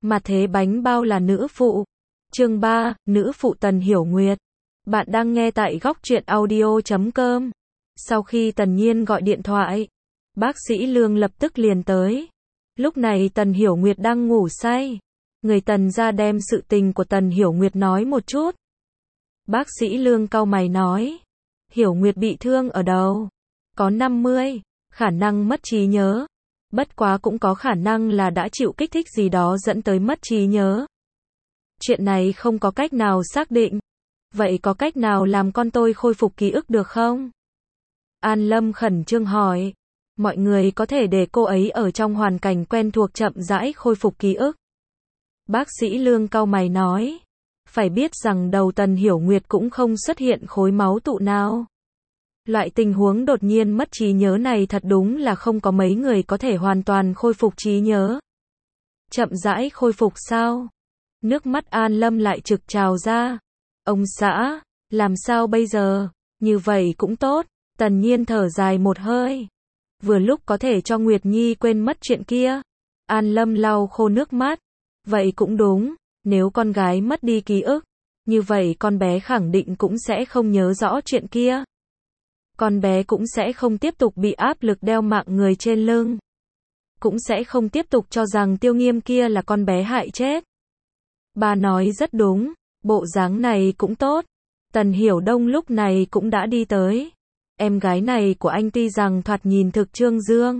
Mà thế bánh bao là nữ phụ. Chương 3, nữ phụ Tần Hiểu Nguyệt. Bạn đang nghe tại góc truyện audio.com. Sau khi Tần Nhiên gọi điện thoại, bác sĩ Lương lập tức liền tới. Lúc này Tần Hiểu Nguyệt đang ngủ say. Người Tần ra đem sự tình của Tần Hiểu Nguyệt nói một chút. Bác sĩ Lương cau mày nói, Hiểu Nguyệt bị thương ở đầu, có 50, khả năng mất trí nhớ. Bất quá cũng có khả năng là đã chịu kích thích gì đó dẫn tới mất trí nhớ. Chuyện này không có cách nào xác định. Vậy có cách nào làm con tôi khôi phục ký ức được không? An Lâm khẩn trương hỏi. Mọi người có thể để cô ấy ở trong hoàn cảnh quen thuộc chậm rãi khôi phục ký ức. Bác sĩ Lương cau mày nói. Phải biết rằng đầu Tần Hiểu Nguyệt cũng không xuất hiện khối máu tụ nào. Loại tình huống đột nhiên mất trí nhớ này thật đúng là không có mấy người có thể hoàn toàn khôi phục trí nhớ. Chậm rãi khôi phục sao? Nước mắt An Lâm lại trực trào ra. Ông xã, làm sao bây giờ? Như vậy cũng tốt. Tần Nhiên thở dài một hơi. Vừa lúc có thể cho Nguyệt Nhi quên mất chuyện kia. An Lâm lau khô nước mắt. Vậy cũng đúng, nếu con gái mất đi ký ức, như vậy con bé khẳng định cũng sẽ không nhớ rõ chuyện kia. Con bé cũng sẽ không tiếp tục bị áp lực đeo mạng người trên lưng. Cũng sẽ không tiếp tục cho rằng Tiêu Nghiêm kia là con bé hại chết. Bà nói rất đúng, bộ dáng này cũng tốt. Tần Hiểu Đông lúc này cũng đã đi tới. Em gái này của anh tuy rằng thoạt nhìn thực trương dương,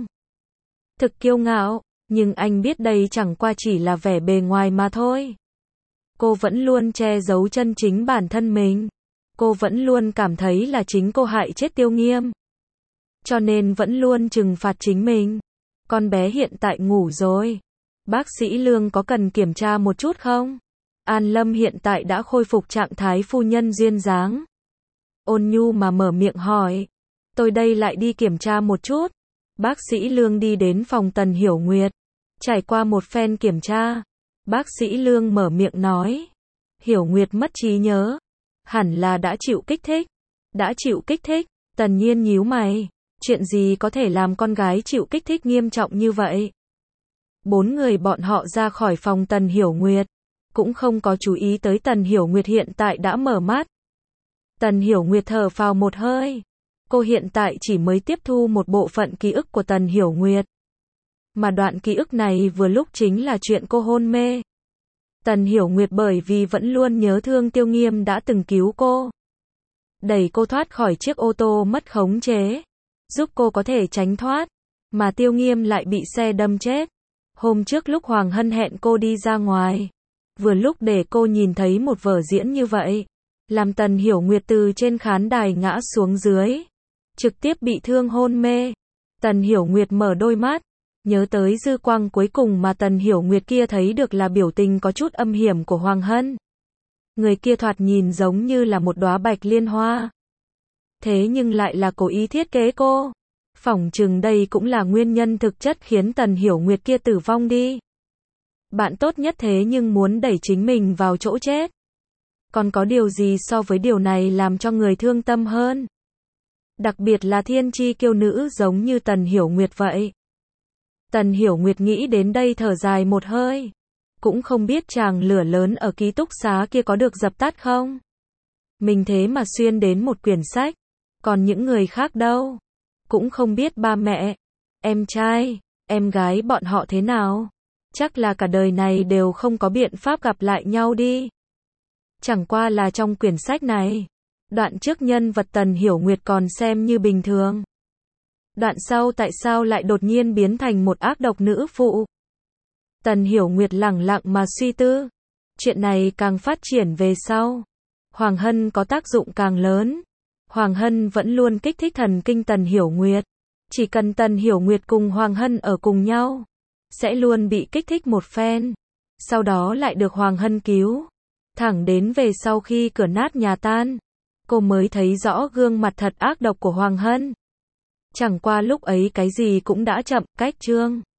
thực kiêu ngạo, nhưng anh biết đây chẳng qua chỉ là vẻ bề ngoài mà thôi. Cô vẫn luôn che giấu chân chính bản thân mình. Cô vẫn luôn cảm thấy là chính cô hại chết Tiêu Nghiêm. Cho nên vẫn luôn trừng phạt chính mình. Con bé hiện tại ngủ rồi. Bác sĩ Lương có cần kiểm tra một chút không? An Lâm hiện tại đã khôi phục trạng thái phu nhân duyên dáng. Ôn nhu mà mở miệng hỏi. Tôi đây lại đi kiểm tra một chút. Bác sĩ Lương đi đến phòng Tần Hiểu Nguyệt. Trải qua một phen kiểm tra. Bác sĩ Lương mở miệng nói. Hiểu Nguyệt mất trí nhớ. Hẳn là đã chịu kích thích. Đã chịu kích thích. Tần Nhiên nhíu mày. Chuyện gì có thể làm con gái chịu kích thích nghiêm trọng như vậy? Bốn người bọn họ ra khỏi phòng Tần Hiểu Nguyệt. Cũng không có chú ý tới Tần Hiểu Nguyệt hiện tại đã mở mắt. Tần Hiểu Nguyệt thở phào một hơi. Cô hiện tại chỉ mới tiếp thu một bộ phận ký ức của Tần Hiểu Nguyệt. Mà đoạn ký ức này vừa lúc chính là chuyện cô hôn mê. Tần Hiểu Nguyệt bởi vì vẫn luôn nhớ thương Tiêu Nghiêm đã từng cứu cô. Đẩy cô thoát khỏi chiếc ô tô mất khống chế. Giúp cô có thể tránh thoát. Mà Tiêu Nghiêm lại bị xe đâm chết. Hôm trước lúc Hoàng Hân hẹn cô đi ra ngoài. Vừa lúc để cô nhìn thấy một vở diễn như vậy. Làm Tần Hiểu Nguyệt từ trên khán đài ngã xuống dưới. Trực tiếp bị thương hôn mê. Tần Hiểu Nguyệt mở đôi mắt. Nhớ tới dư quang cuối cùng mà Tần Hiểu Nguyệt kia thấy được là biểu tình có chút âm hiểm của Hoàng Hân. Người kia thoạt nhìn giống như là một đóa bạch liên hoa. Thế nhưng lại là cố ý thiết kế cô. Phỏng chừng đây cũng là nguyên nhân thực chất khiến Tần Hiểu Nguyệt kia tử vong đi. Bạn tốt nhất thế nhưng muốn đẩy chính mình vào chỗ chết. Còn có điều gì so với điều này làm cho người thương tâm hơn? Đặc biệt là thiên chi kiêu nữ giống như Tần Hiểu Nguyệt vậy. Tần Hiểu Nguyệt nghĩ đến đây thở dài một hơi. Cũng không biết chàng lửa lớn ở ký túc xá kia có được dập tắt không? Mình thế mà xuyên đến một quyển sách. Còn những người khác đâu? Cũng không biết ba mẹ, em trai, em gái bọn họ thế nào? Chắc là cả đời này đều không có biện pháp gặp lại nhau đi. Chẳng qua là trong quyển sách này. Đoạn trước nhân vật Tần Hiểu Nguyệt còn xem như bình thường. Đoạn sau tại sao lại đột nhiên biến thành một ác độc nữ phụ? Tần Hiểu Nguyệt lẳng lặng mà suy tư. Chuyện này càng phát triển về sau. Hoàng Hân có tác dụng càng lớn. Hoàng Hân vẫn luôn kích thích thần kinh Tần Hiểu Nguyệt. Chỉ cần Tần Hiểu Nguyệt cùng Hoàng Hân ở cùng nhau. Sẽ luôn bị kích thích một phen. Sau đó lại được Hoàng Hân cứu. Thẳng đến về sau khi cửa nát nhà tan. Cô mới thấy rõ gương mặt thật ác độc của Hoàng Hân. Chẳng qua lúc ấy cái gì cũng đã chậm, cách chương.